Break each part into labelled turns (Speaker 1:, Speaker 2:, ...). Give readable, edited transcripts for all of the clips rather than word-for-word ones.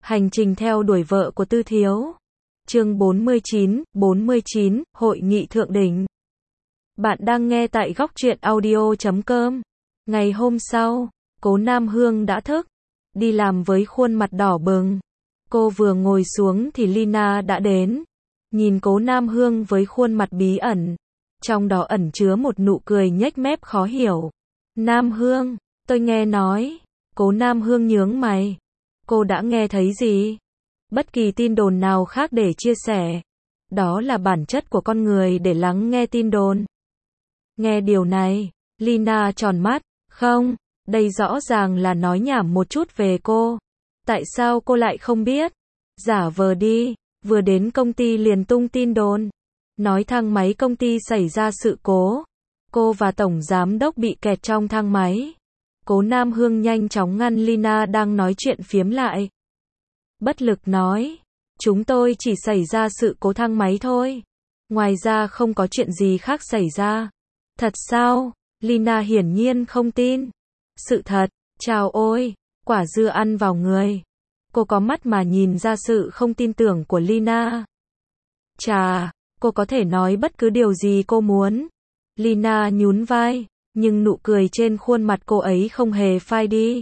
Speaker 1: Hành trình theo đuổi vợ của Tư Thiếu. Chương 49, Hội nghị thượng đỉnh. Bạn đang nghe tại góc truyện audio.com. Ngày hôm sau, Cố Nam Hương đã thức, đi làm với khuôn mặt đỏ bừng. Cô vừa ngồi xuống thì Lina đã đến. Nhìn Cố Nam Hương với khuôn mặt bí ẩn, trong đó ẩn chứa một nụ cười nhếch mép khó hiểu. Nam Hương, tôi nghe nói. Cố Nam Hương nhướng mày. Cô đã nghe thấy gì? Bất kỳ tin đồn nào khác để chia sẻ. Đó là bản chất của con người để lắng nghe tin đồn. Nghe điều này, Lina tròn mắt. Không, đây rõ ràng là nói nhảm một chút về cô. Tại sao cô lại không biết? Giả vờ đi, vừa đến công ty liền tung tin đồn. Nói thang máy công ty xảy ra sự cố. Cô và tổng giám đốc bị kẹt trong thang máy. Cố Nam Hương nhanh chóng ngăn Lina đang nói chuyện phiếm lại. Bất lực nói, chúng tôi chỉ xảy ra sự cố thang máy thôi. Ngoài ra không có chuyện gì khác xảy ra. Thật sao? Lina hiển nhiên không tin. Sự thật, chào ôi, quả dưa ăn vào người. Cô có mắt mà nhìn ra sự không tin tưởng của Lina. Chà, cô có thể nói bất cứ điều gì cô muốn. Lina nhún vai, nhưng nụ cười trên khuôn mặt cô ấy không hề phai đi.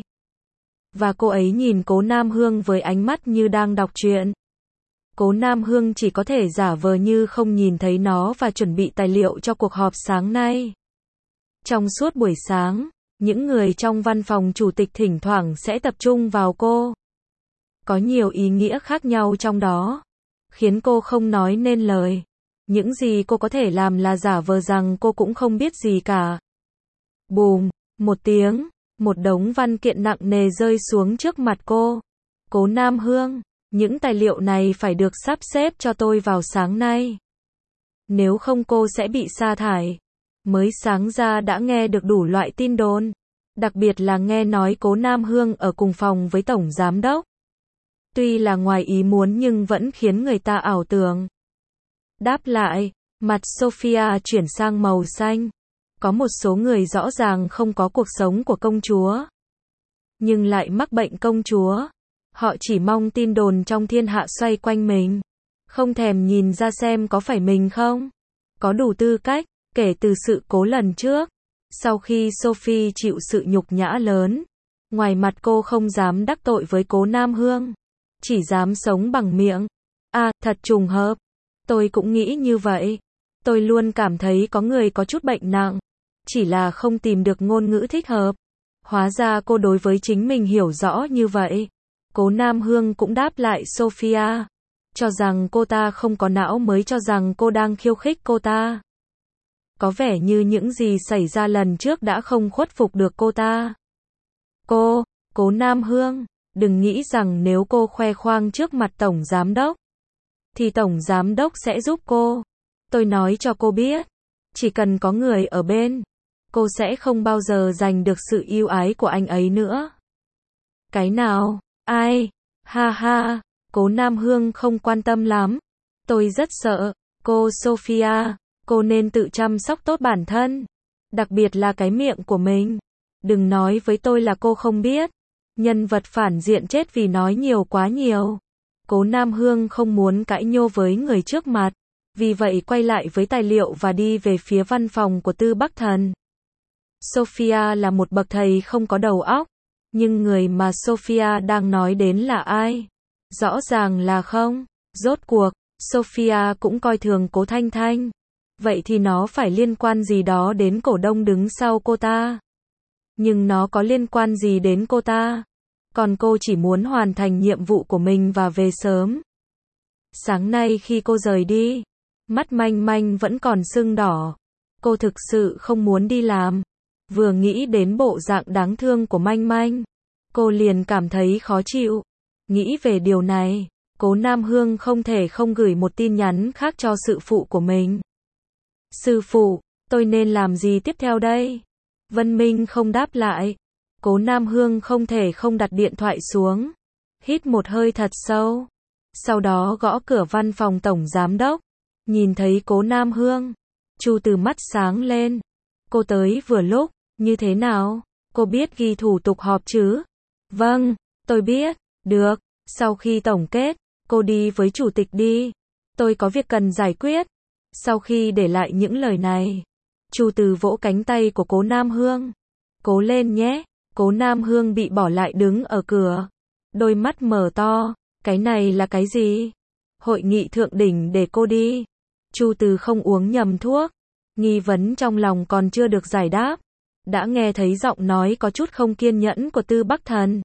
Speaker 1: Và cô ấy nhìn Cố Nam Hương với ánh mắt như đang đọc truyện. Cố Nam Hương chỉ có thể giả vờ như không nhìn thấy nó và chuẩn bị tài liệu cho cuộc họp sáng nay. Trong suốt buổi sáng, những người trong văn phòng chủ tịch thỉnh thoảng sẽ tập trung vào cô. Có nhiều ý nghĩa khác nhau trong đó, khiến cô không nói nên lời. Những gì cô có thể làm là giả vờ rằng cô cũng không biết gì cả. Bùm, một tiếng, một đống văn kiện nặng nề rơi xuống trước mặt cô. Cố Nam Hương, những tài liệu này phải được sắp xếp cho tôi vào sáng nay. Nếu không cô sẽ bị sa thải. Mới sáng ra đã nghe được đủ loại tin đồn. Đặc biệt là nghe nói Cố Nam Hương ở cùng phòng với tổng giám đốc. Tuy là ngoài ý muốn nhưng vẫn khiến người ta ảo tưởng. Đáp lại, mặt Sophia chuyển sang màu xanh. Có một số người rõ ràng không có cuộc sống của công chúa, nhưng lại mắc bệnh công chúa. Họ chỉ mong tin đồn trong thiên hạ xoay quanh mình, không thèm nhìn ra xem có phải mình không có đủ tư cách. Kể từ sự cố lần trước, sau khi Sophie chịu sự nhục nhã lớn, ngoài mặt cô không dám đắc tội với Cố Nam Hương, chỉ dám sống bằng miệng. Thật trùng hợp. Tôi cũng nghĩ như vậy. Tôi luôn cảm thấy có người có chút bệnh nặng, chỉ là không tìm được ngôn ngữ thích hợp. Hóa ra cô đối với chính mình hiểu rõ như vậy. Cố Nam Hương cũng đáp lại Sophia, cho rằng cô ta không có não mới cho rằng cô đang khiêu khích cô ta. Có vẻ như những gì xảy ra lần trước đã không khuất phục được cô ta. Cố Nam Hương, đừng nghĩ rằng nếu cô khoe khoang trước mặt tổng giám đốc, thì tổng giám đốc sẽ giúp cô. Tôi nói cho cô biết, chỉ cần có người ở bên, cô sẽ không bao giờ giành được sự yêu ái của anh ấy nữa. Cái nào? Ai? Ha ha, Cố Nam Hương không quan tâm lắm. Tôi rất sợ. Cô Sophia, cô nên tự chăm sóc tốt bản thân. Đặc biệt là cái miệng của mình. Đừng nói với tôi là cô không biết. Nhân vật phản diện chết vì nói nhiều quá nhiều. Cố Nam Hương không muốn cãi nhô với người trước mặt. Vì vậy quay lại với tài liệu và đi về phía văn phòng của Tư Bắc Thần. Sophia là một bậc thầy không có đầu óc. Nhưng người mà Sophia đang nói đến là ai? Rõ ràng là không. Rốt cuộc, Sophia cũng coi thường Cố Thanh Thanh. Vậy thì nó phải liên quan gì đó đến cổ đông đứng sau cô ta? Nhưng nó có liên quan gì đến cô ta? Còn cô chỉ muốn hoàn thành nhiệm vụ của mình và về sớm. Sáng nay khi cô rời đi, mắt Manh Manh vẫn còn sưng đỏ. Cô thực sự không muốn đi làm. Vừa nghĩ đến bộ dạng đáng thương của Manh Manh, cô liền cảm thấy khó chịu. Nghĩ về điều này, Cố Nam Hương không thể không gửi một tin nhắn khác cho sư phụ của mình. Sư phụ, tôi nên làm gì tiếp theo đây? Vân Minh không đáp lại. Cố Nam Hương không thể không đặt điện thoại xuống. Hít một hơi thật sâu. Sau đó gõ cửa văn phòng tổng giám đốc. Nhìn thấy Cố Nam Hương, Chu Từ mắt sáng lên. Cô tới vừa lúc. Như thế nào? Cô biết ghi thủ tục họp chứ? Vâng, tôi biết. Được, Sau khi tổng kết, cô đi với chủ tịch đi. Tôi có việc cần giải quyết. Sau khi để lại những lời này, Chu Từ vỗ cánh tay của Cố Nam Hương. Cố lên nhé. Cố Nam Hương bị bỏ lại đứng ở cửa. Đôi mắt mở to. Cái này là cái gì? Hội nghị thượng đỉnh để cô đi. Chu Từ không uống nhầm thuốc. Nghi vấn trong lòng còn chưa được giải đáp. Đã nghe thấy giọng nói có chút không kiên nhẫn của Tư Bắc Thần.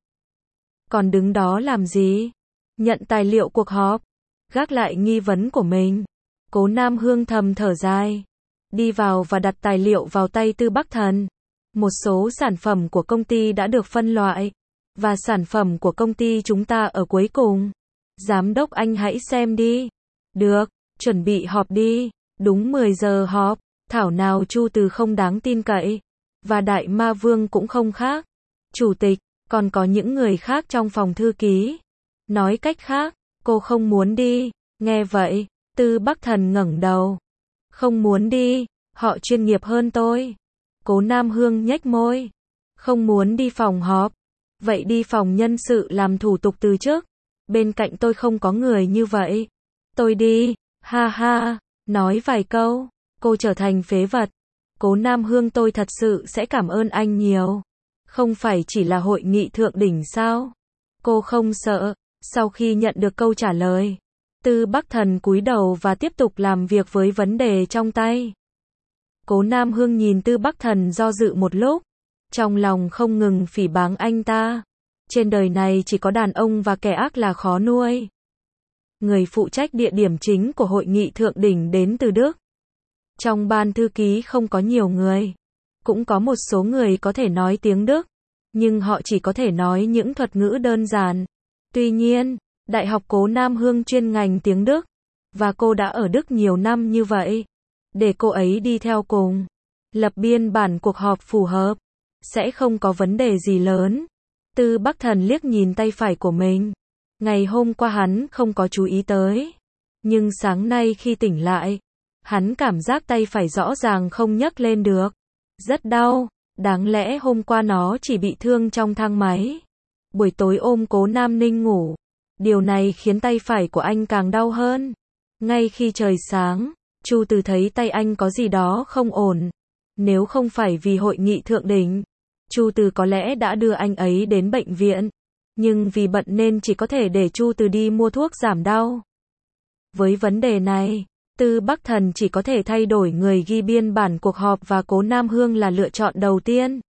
Speaker 1: Còn đứng đó làm gì? Nhận tài liệu cuộc họp. Gác lại nghi vấn của mình. Cố Nam Hương thầm thở dài. Đi vào và đặt tài liệu vào tay Tư Bắc Thần. Một số sản phẩm của công ty đã được phân loại. Và sản phẩm của công ty chúng ta ở cuối cùng. Giám đốc anh hãy xem đi. Được, chuẩn bị họp đi. Đúng 10 giờ họp. Thảo nào Chu Từ không đáng tin cậy. Và Đại Ma Vương cũng không khác. Chủ tịch, còn có những người khác trong phòng thư ký. Nói cách khác, cô không muốn đi. Nghe vậy, Tư Bắc Thần ngẩng đầu. Không muốn đi, họ chuyên nghiệp hơn tôi. Cố Nam Hương nhếch môi. Không muốn đi phòng họp. Vậy đi phòng nhân sự làm thủ tục từ chức. Bên cạnh tôi không có người như vậy. Tôi đi, ha ha, nói vài câu. Cô trở thành phế vật. Cố Nam Hương tôi thật sự sẽ cảm ơn anh nhiều. Không phải chỉ là hội nghị thượng đỉnh sao? Cô không sợ. Sau khi nhận được câu trả lời, Tư Bắc Thần cúi đầu và tiếp tục làm việc với vấn đề trong tay. Cố Nam Hương nhìn Tư Bắc Thần do dự một lúc. Trong lòng không ngừng phỉ báng anh ta. Trên đời này chỉ có đàn ông và kẻ ác là khó nuôi. Người phụ trách địa điểm chính của hội nghị thượng đỉnh đến từ Đức. Trong ban thư ký không có nhiều người. Cũng có một số người có thể nói tiếng Đức. Nhưng họ chỉ có thể nói những thuật ngữ đơn giản. Tuy nhiên, Đại học Cố Nam Hương chuyên ngành tiếng Đức. Và cô đã ở Đức nhiều năm như vậy. Để cô ấy đi theo cùng. Lập biên bản cuộc họp phù hợp. Sẽ không có vấn đề gì lớn. Tư Bắc Thần liếc nhìn tay phải của mình. Ngày hôm qua hắn không có chú ý tới. Nhưng sáng nay khi tỉnh lại, hắn cảm giác tay phải rõ ràng không nhấc lên được. Rất đau. Đáng lẽ hôm qua nó chỉ bị thương trong thang máy. Buổi tối ôm Cố Nam Ninh ngủ. Điều này khiến tay phải của anh càng đau hơn. Ngay khi trời sáng, Chu Từ thấy tay anh có gì đó không ổn. Nếu không phải vì hội nghị thượng đỉnh, Chu Từ có lẽ đã đưa anh ấy đến bệnh viện. Nhưng vì bận nên chỉ có thể để Chu Từ đi mua thuốc giảm đau. Với vấn đề này, Tư Bắc Thần chỉ có thể thay đổi người ghi biên bản cuộc họp và Cố Nam Hương là lựa chọn đầu tiên.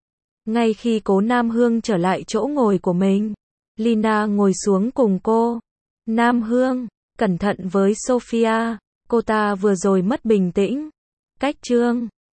Speaker 1: Ngay khi Cố Nam Hương trở lại chỗ ngồi của mình, Lina ngồi xuống cùng cô. Nam Hương, cẩn thận với Sophia, cô ta vừa rồi mất bình tĩnh. Cách chương